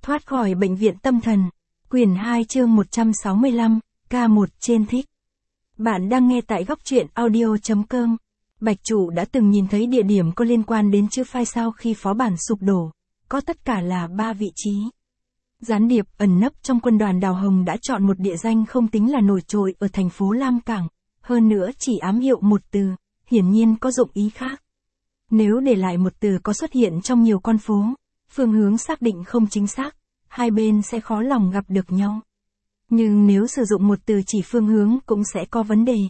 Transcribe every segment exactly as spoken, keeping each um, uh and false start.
Thoát khỏi bệnh viện tâm thần. Quyển hai chương một trăm sáu mươi lăm, ca một trên thích. Bạn đang nghe tại góc truyện audio.com. Bạch Trụ đã từng nhìn thấy địa điểm có liên quan đến chữ phai sau khi phó bản sụp đổ. Có tất cả là ba vị trí. Gián điệp ẩn nấp trong quân đoàn Đào Hồng đã chọn một địa danh không tính là nổi trội ở thành phố Lam Cảng. Hơn nữa chỉ ám hiệu một từ, hiển nhiên có dụng ý khác. Nếu để lại một từ có xuất hiện trong nhiều con phố, phương hướng xác định không chính xác, hai bên sẽ khó lòng gặp được nhau. Nhưng nếu sử dụng một từ chỉ phương hướng cũng sẽ có vấn đề.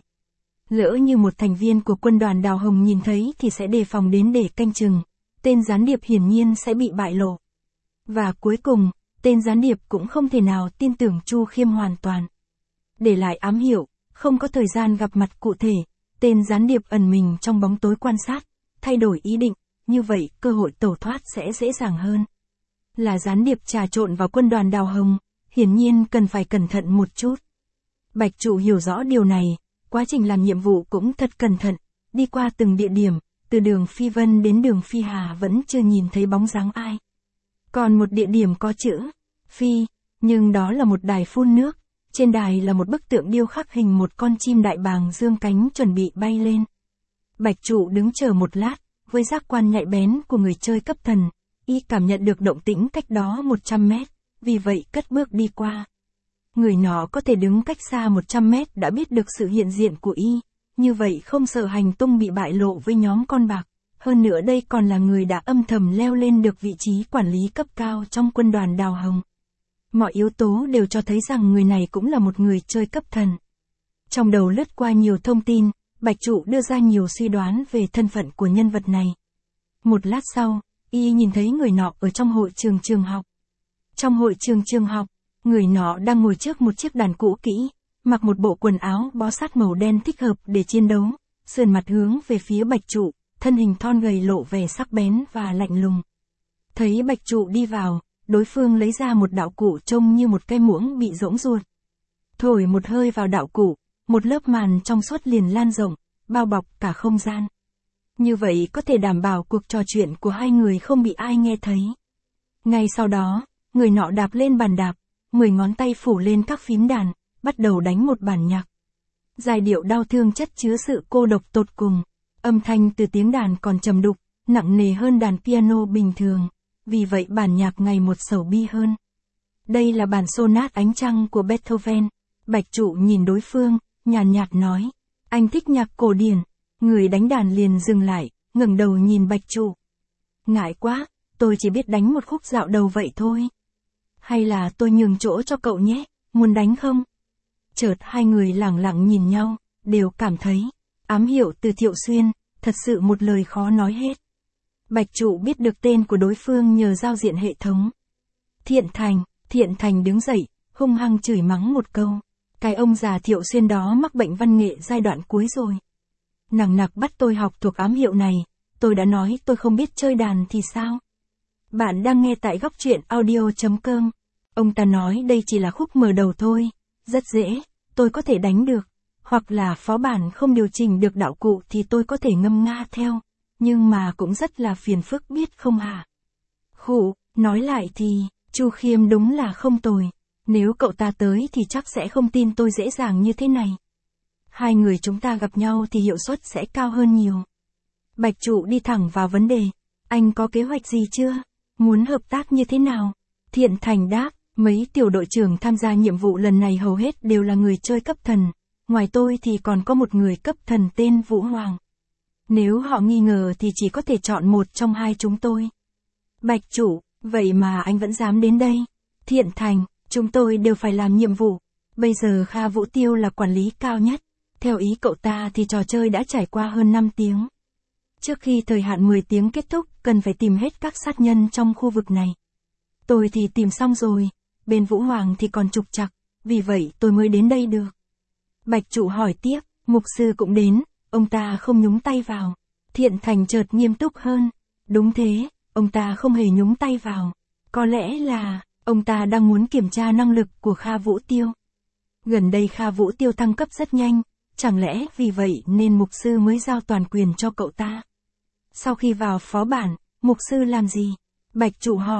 Lỡ như một thành viên của quân đoàn Đào Hồng nhìn thấy thì sẽ đề phòng đến để canh chừng, tên gián điệp hiển nhiên sẽ bị bại lộ. Và cuối cùng, tên gián điệp cũng không thể nào tin tưởng Chu Khiêm hoàn toàn. Để lại ám hiệu, không có thời gian gặp mặt cụ thể, tên gián điệp ẩn mình trong bóng tối quan sát, thay đổi ý định, như vậy cơ hội tẩu thoát sẽ dễ dàng hơn. Là gián điệp trà trộn vào quân đoàn Đào Hồng, hiển nhiên cần phải cẩn thận một chút. Bạch Trụ hiểu rõ điều này, quá trình làm nhiệm vụ cũng thật cẩn thận, đi qua từng địa điểm, từ đường Phi Vân đến đường Phi Hà vẫn chưa nhìn thấy bóng dáng ai. Còn một địa điểm có chữ Phi, nhưng đó là một đài phun nước, trên đài là một bức tượng điêu khắc hình một con chim đại bàng dương cánh chuẩn bị bay lên. Bạch Trụ đứng chờ một lát, với giác quan nhạy bén của người chơi cấp thần, y cảm nhận được động tĩnh cách đó một trăm mét, vì vậy cất bước đi qua. Người nọ có thể đứng cách xa một trăm mét đã biết được sự hiện diện của y, như vậy không sợ hành tung bị bại lộ với nhóm con bạc. Hơn nữa đây còn là người đã âm thầm leo lên được vị trí quản lý cấp cao trong quân đoàn Đào Hồng. Mọi yếu tố đều cho thấy rằng người này cũng là một người chơi cấp thần. Trong đầu lướt qua nhiều thông tin, Bạch Trụ đưa ra nhiều suy đoán về thân phận của nhân vật này. Một lát sau, y nhìn thấy người nọ ở trong hội trường trường học. Trong hội trường trường học, người nọ đang ngồi trước một chiếc đàn cũ kỹ, mặc một bộ quần áo bó sát màu đen thích hợp để chiến đấu, sườn mặt hướng về phía Bạch Trụ, thân hình thon gầy lộ vẻ sắc bén và lạnh lùng. Thấy Bạch Trụ đi vào, đối phương lấy ra một đạo cụ trông như một cái muỗng bị rỗng ruột. Thổi một hơi vào đạo cụ, một lớp màn trong suốt liền lan rộng, bao bọc cả không gian. Như vậy có thể đảm bảo cuộc trò chuyện của hai người không bị ai nghe thấy. Ngay sau đó, người nọ đạp lên bàn đạp, mười ngón tay phủ lên các phím đàn, bắt đầu đánh một bản nhạc. Giai điệu đau thương chất chứa sự cô độc tột cùng, âm thanh từ tiếng đàn còn trầm đục, nặng nề hơn đàn piano bình thường, vì vậy bản nhạc ngày một sầu bi hơn. Đây là bản sonat ánh trăng của Beethoven. Bạch Trụ nhìn đối phương, nhàn nhạt nói, anh thích nhạc cổ điển. Người đánh đàn liền dừng lại, ngẩng đầu nhìn Bạch Trụ. Ngại quá, tôi chỉ biết đánh một khúc dạo đầu vậy thôi. Hay là tôi nhường chỗ cho cậu nhé, muốn đánh không? Chợt hai người lẳng lặng nhìn nhau, đều cảm thấy, ám hiệu từ Thiệu Xuyên, thật sự một lời khó nói hết. Bạch Trụ biết được tên của đối phương nhờ giao diện hệ thống. Thiện Thành, Thiện Thành đứng dậy, hung hăng chửi mắng một câu. Cái ông già Thiệu Xuyên đó mắc bệnh văn nghệ giai đoạn cuối rồi. Nằng nặc bắt tôi học thuộc ám hiệu này, tôi đã nói tôi không biết chơi đàn thì sao? Bạn đang nghe tại góc truyện audio.com. Ông ta nói đây chỉ là khúc mở đầu thôi, rất dễ, tôi có thể đánh được. Hoặc là phó bản không điều chỉnh được đạo cụ thì tôi có thể ngâm nga theo, nhưng mà cũng rất là phiền phức biết không hả? Khụ, nói lại thì, Chu Khiêm đúng là không tồi. Nếu cậu ta tới thì chắc sẽ không tin tôi dễ dàng như thế này. Hai người chúng ta gặp nhau thì hiệu suất sẽ cao hơn nhiều. Bạch Trụ đi thẳng vào vấn đề. Anh có kế hoạch gì chưa? Muốn hợp tác như thế nào? Thiện Thành đáp, mấy tiểu đội trưởng tham gia nhiệm vụ lần này hầu hết đều là người chơi cấp thần. Ngoài tôi thì còn có một người cấp thần tên Vũ Hoàng. Nếu họ nghi ngờ thì chỉ có thể chọn một trong hai chúng tôi. Bạch Trụ, vậy mà anh vẫn dám đến đây. Thiện Thành, chúng tôi đều phải làm nhiệm vụ. Bây giờ Kha Vũ Tiêu là quản lý cao nhất. Theo ý cậu ta thì trò chơi đã trải qua hơn năm tiếng. Trước khi thời hạn mười tiếng kết thúc, cần phải tìm hết các sát nhân trong khu vực này. Tôi thì tìm xong rồi, bên Vũ Hoàng thì còn trục trặc, vì vậy tôi mới đến đây được. Bạch Trụ hỏi tiếp, mục sư cũng đến, ông ta không nhúng tay vào. Thiện Thành chợt nghiêm túc hơn. Đúng thế, ông ta không hề nhúng tay vào. Có lẽ là, ông ta đang muốn kiểm tra năng lực của Kha Vũ Tiêu. Gần đây Kha Vũ Tiêu thăng cấp rất nhanh, chẳng lẽ vì vậy nên mục sư mới giao toàn quyền cho cậu ta? Sau khi vào phó bản, mục sư làm gì? Bạch Trụ hỏi,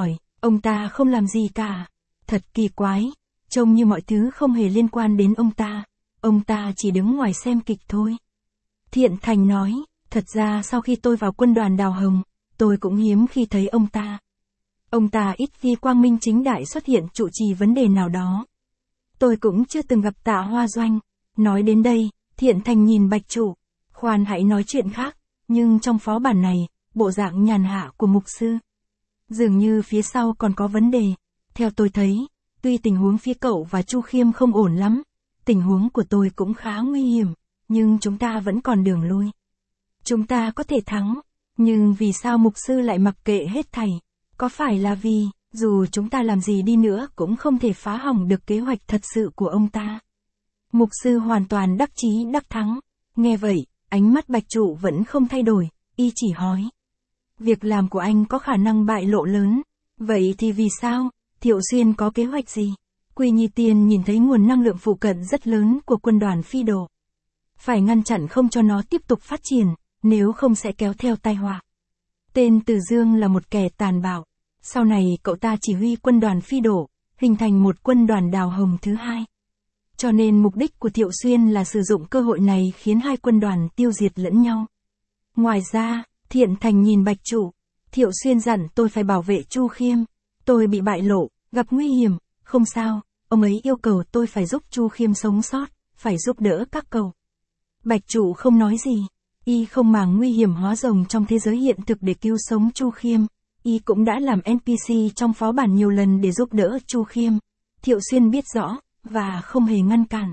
Ông ta không làm gì cả. Thật kỳ quái, trông như mọi thứ không hề liên quan đến ông ta. Ông ta chỉ đứng ngoài xem kịch thôi. Thiện Thành nói, thật ra sau khi tôi vào quân đoàn Đào Hồng, tôi cũng hiếm khi thấy ông ta. Ông ta ít khi quang minh chính đại xuất hiện trụ trì vấn đề nào đó. Tôi cũng chưa từng gặp Tạ Hoa Doanh. Nói đến đây, Thiện Thành nhìn Bạch Trụ. Khoan hãy nói chuyện khác, nhưng trong phó bản này, bộ dạng nhàn hạ của mục sư. Dường như phía sau còn có vấn đề. Theo tôi thấy, tuy tình huống phía cậu và Chu Khiêm không ổn lắm, tình huống của tôi cũng khá nguy hiểm, nhưng chúng ta vẫn còn đường lui. Chúng ta có thể thắng, nhưng vì sao mục sư lại mặc kệ hết thảy? Có phải là vì, dù chúng ta làm gì đi nữa cũng không thể phá hỏng được kế hoạch thật sự của ông ta? Mục sư hoàn toàn đắc chí đắc thắng. Nghe vậy, ánh mắt Bạch Trụ vẫn không thay đổi, y chỉ hỏi. Việc làm của anh có khả năng bại lộ lớn. Vậy thì vì sao? Thiệu Xuyên có kế hoạch gì? Quy Nhi Tiên nhìn thấy nguồn năng lượng phụ cận rất lớn của quân đoàn Phi Đồ. Phải ngăn chặn không cho nó tiếp tục phát triển, nếu không sẽ kéo theo tai họa. Tên Từ Dương là một kẻ tàn bạo. Sau này cậu ta chỉ huy quân đoàn Phi Đồ, hình thành một quân đoàn Đào Hồng thứ hai. Cho nên mục đích của Thiệu Xuyên là sử dụng cơ hội này khiến hai quân đoàn tiêu diệt lẫn nhau. Ngoài ra, Thiện Thành nhìn Bạch Trụ. Thiệu Xuyên dặn tôi phải bảo vệ Chu Khiêm. Tôi bị bại lộ, gặp nguy hiểm, không sao, ông ấy yêu cầu tôi phải giúp Chu Khiêm sống sót, phải giúp đỡ các cậu. Bạch Trụ không nói gì. Y không màng nguy hiểm hóa rồng trong thế giới hiện thực để cứu sống Chu Khiêm. Y cũng đã làm en pê xê trong phó bản nhiều lần để giúp đỡ Chu Khiêm. Thiệu Xuyên biết rõ, và không hề ngăn cản.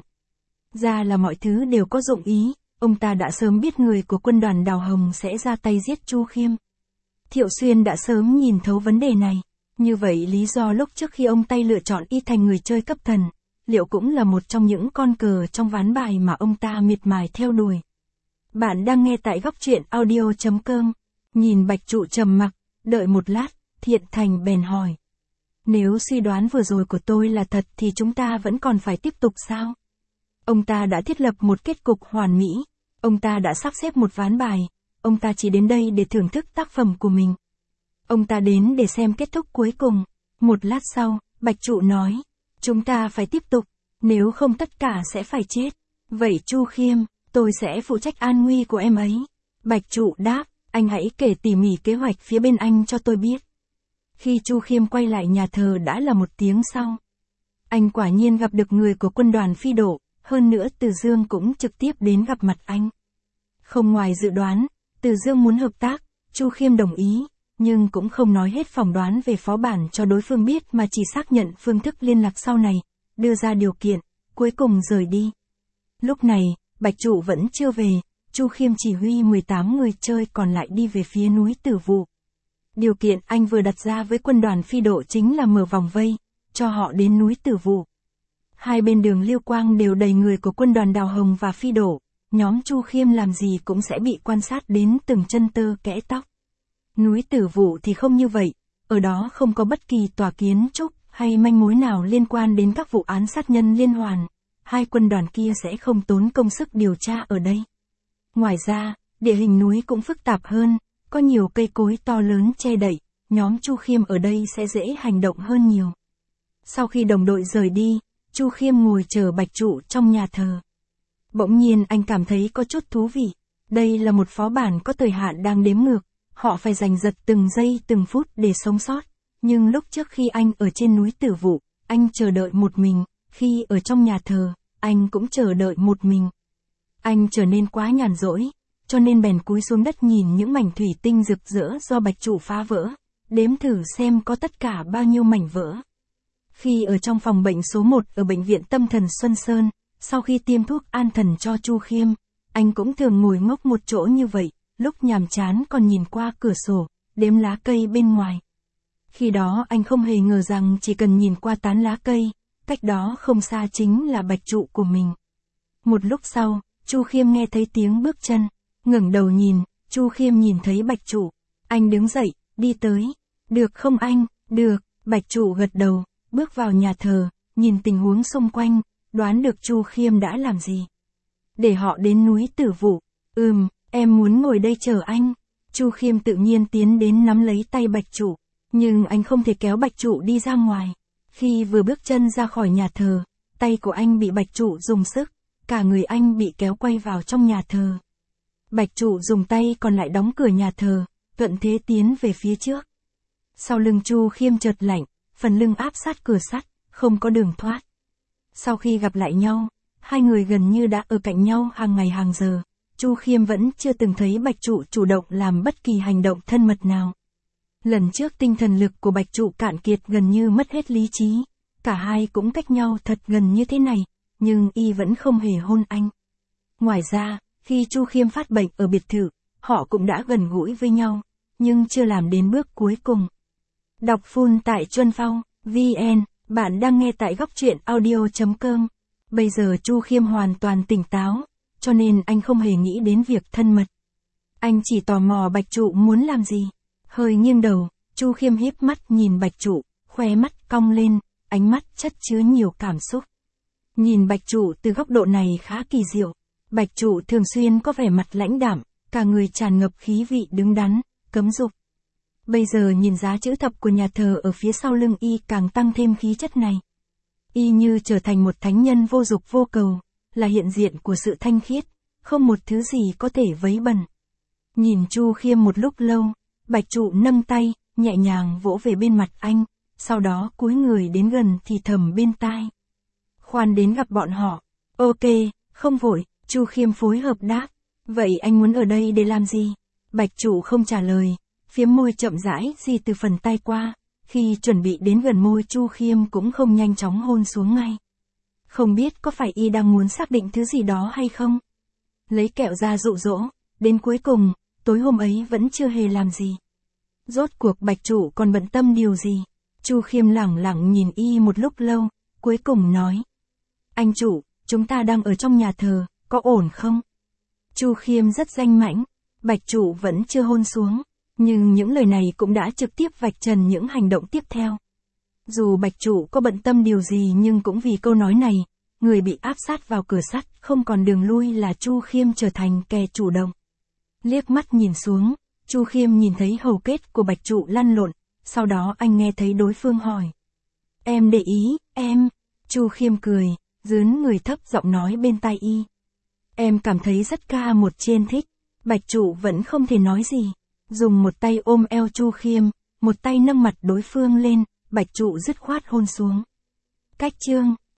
Ra là mọi thứ đều có dụng ý, ông ta đã sớm biết người của quân đoàn Đào Hồng sẽ ra tay giết Chu Khiêm. Thiệu Xuyên đã sớm nhìn thấu vấn đề này. Như vậy lý do lúc trước khi ông tay lựa chọn y thành người chơi cấp thần, liệu cũng là một trong những con cờ trong ván bài mà ông ta miệt mài theo đuổi. Bạn đang nghe tại góc truyện audio chấm com. Nhìn Bạch Trụ trầm mặc, đợi một lát, Thiện Thành bèn hỏi. Nếu suy đoán vừa rồi của tôi là thật thì chúng ta vẫn còn phải tiếp tục sao? Ông ta đã thiết lập một kết cục hoàn mỹ. Ông ta đã sắp xếp một ván bài. Ông ta chỉ đến đây để thưởng thức tác phẩm của mình. Ông ta đến để xem kết thúc cuối cùng. Một lát sau, Bạch Trụ nói. Chúng ta phải tiếp tục. Nếu không tất cả sẽ phải chết. Vậy Chu Khiêm, tôi sẽ phụ trách an nguy của em ấy. Bạch Trụ đáp. Anh hãy kể tỉ mỉ kế hoạch phía bên anh cho tôi biết. Khi Chu Khiêm quay lại nhà thờ đã là một tiếng sau. Anh quả nhiên gặp được người của quân đoàn Phi Đồ, hơn nữa Từ Dương cũng trực tiếp đến gặp mặt anh. Không ngoài dự đoán, Từ Dương muốn hợp tác, Chu Khiêm đồng ý, nhưng cũng không nói hết phỏng đoán về phó bản cho đối phương biết mà chỉ xác nhận phương thức liên lạc sau này, đưa ra điều kiện, cuối cùng rời đi. Lúc này, Bạch Trụ vẫn chưa về, Chu Khiêm chỉ huy mười tám người chơi còn lại đi về phía núi Tử Vụ. Điều kiện anh vừa đặt ra với quân đoàn Phi Độ chính là mở vòng vây, cho họ đến núi Tử Vụ. Hai bên đường Liêu Quang đều đầy người của quân đoàn Đào Hồng và Phi Độ, nhóm Chu Khiêm làm gì cũng sẽ bị quan sát đến từng chân tơ kẽ tóc. Núi Tử Vụ thì không như vậy, ở đó không có bất kỳ tòa kiến trúc hay manh mối nào liên quan đến các vụ án sát nhân liên hoàn, hai quân đoàn kia sẽ không tốn công sức điều tra ở đây. Ngoài ra, địa hình núi cũng phức tạp hơn, có nhiều cây cối to lớn che đậy, nhóm Chu Khiêm ở đây sẽ dễ hành động hơn nhiều. Sau khi đồng đội rời đi, Chu Khiêm ngồi chờ Bạch Trụ trong nhà thờ. Bỗng nhiên anh cảm thấy có chút thú vị. Đây là một phó bản có thời hạn đang đếm ngược, họ phải giành giật từng giây từng phút để sống sót. Nhưng lúc trước khi anh ở trên núi Tử Vụ, anh chờ đợi một mình, khi ở trong nhà thờ, anh cũng chờ đợi một mình. Anh trở nên quá nhàn rỗi, cho nên bèn cúi xuống đất nhìn những mảnh thủy tinh rực rỡ do Bạch Trụ phá vỡ, đếm thử xem có tất cả bao nhiêu mảnh vỡ. Khi ở trong phòng bệnh số một ở bệnh viện tâm thần Xuân Sơn, sau khi tiêm thuốc an thần cho Chu Khiêm, anh cũng thường ngồi ngốc một chỗ như vậy, lúc nhàm chán còn nhìn qua cửa sổ, đếm lá cây bên ngoài. Khi đó anh không hề ngờ rằng chỉ cần nhìn qua tán lá cây, cách đó không xa chính là Bạch Trụ của mình. Một lúc sau, Chu Khiêm nghe thấy tiếng bước chân, ngẩng đầu nhìn, Chu Khiêm nhìn thấy Bạch Trụ. Anh đứng dậy, đi tới. Được không anh? Được, Bạch Trụ gật đầu, bước vào nhà thờ, nhìn tình huống xung quanh, đoán được Chu Khiêm đã làm gì. Để họ đến núi Tử Vụ. Ừm, em muốn ngồi đây chờ anh. Chu Khiêm tự nhiên tiến đến nắm lấy tay Bạch Trụ. Nhưng anh không thể kéo Bạch Trụ đi ra ngoài. Khi vừa bước chân ra khỏi nhà thờ, tay của anh bị Bạch Trụ dùng sức, cả người anh bị kéo quay vào trong nhà thờ. Bạch Trụ dùng tay còn lại đóng cửa nhà thờ, thuận thế tiến về phía trước. Sau lưng Chu Khiêm chợt lạnh, phần lưng áp sát cửa sắt, không có đường thoát. Sau khi gặp lại nhau, hai người gần như đã ở cạnh nhau hàng ngày hàng giờ. Chu Khiêm vẫn chưa từng thấy Bạch Trụ chủ động làm bất kỳ hành động thân mật nào. Lần trước tinh thần lực của Bạch Trụ cạn kiệt gần như mất hết lý trí. Cả hai cũng cách nhau thật gần như thế này, nhưng y vẫn không hề hôn anh. Ngoài ra, khi Chu Khiêm phát bệnh ở biệt thự, họ cũng đã gần gũi với nhau, nhưng chưa làm đến bước cuối cùng. Đọc full tại Chuân Phong, vn, bạn đang nghe tại góc truyện audio chấm com. Bây giờ Chu Khiêm hoàn toàn tỉnh táo, cho nên anh không hề nghĩ đến việc thân mật. Anh chỉ tò mò Bạch Trụ muốn làm gì. Hơi nghiêng đầu, Chu Khiêm híp mắt nhìn Bạch Trụ, khóe mắt cong lên, ánh mắt chất chứa nhiều cảm xúc. Nhìn Bạch Trụ từ góc độ này khá kỳ diệu. Bạch Trụ thường xuyên có vẻ mặt lãnh đạm, cả người tràn ngập khí vị đứng đắn, cấm dục. Bây giờ nhìn giá chữ thập của nhà thờ ở phía sau lưng y càng tăng thêm khí chất này. Y như trở thành một thánh nhân vô dục vô cầu, là hiện diện của sự thanh khiết, không một thứ gì có thể vấy bẩn. Nhìn Chu Khiêm một lúc lâu, Bạch Trụ nâng tay, nhẹ nhàng vỗ về bên mặt anh, sau đó cúi người đến gần thì thầm bên tai. Khoan đến gặp bọn họ. Ok, không vội, Chu Khiêm phối hợp đáp. Vậy anh muốn ở đây để làm gì? Bạch Trụ không trả lời, phiếm môi chậm rãi di từ phần tay qua, khi chuẩn bị đến gần môi Chu Khiêm cũng không nhanh chóng hôn xuống ngay. Không biết có phải y đang muốn xác định thứ gì đó hay không? Lấy kẹo ra dụ dỗ, đến cuối cùng, tối hôm ấy vẫn chưa hề làm gì. Rốt cuộc Bạch Trụ còn bận tâm điều gì? Chu Khiêm lẳng lặng nhìn y một lúc lâu, cuối cùng nói. Anh Trụ, chúng ta đang ở trong nhà thờ, có ổn không? Chu Khiêm rất danh mãnh, Bạch Trụ vẫn chưa hôn xuống, nhưng những lời này cũng đã trực tiếp vạch trần những hành động tiếp theo. Dù Bạch Trụ có bận tâm điều gì nhưng cũng vì câu nói này, người bị áp sát vào cửa sắt không còn đường lui là Chu Khiêm trở thành kẻ chủ động. Liếc mắt nhìn xuống, Chu Khiêm nhìn thấy hầu kết của Bạch Trụ lăn lộn, sau đó anh nghe thấy đối phương hỏi. Em để ý, em. Chu Khiêm cười, dướn người thấp giọng nói bên tai y. Em cảm thấy rất ca một trên thích. Bạch Trụ vẫn không thể nói gì. Dùng một tay ôm eo Chu Khiêm, một tay nâng mặt đối phương lên, Bạch Trụ dứt khoát hôn xuống. Cách chương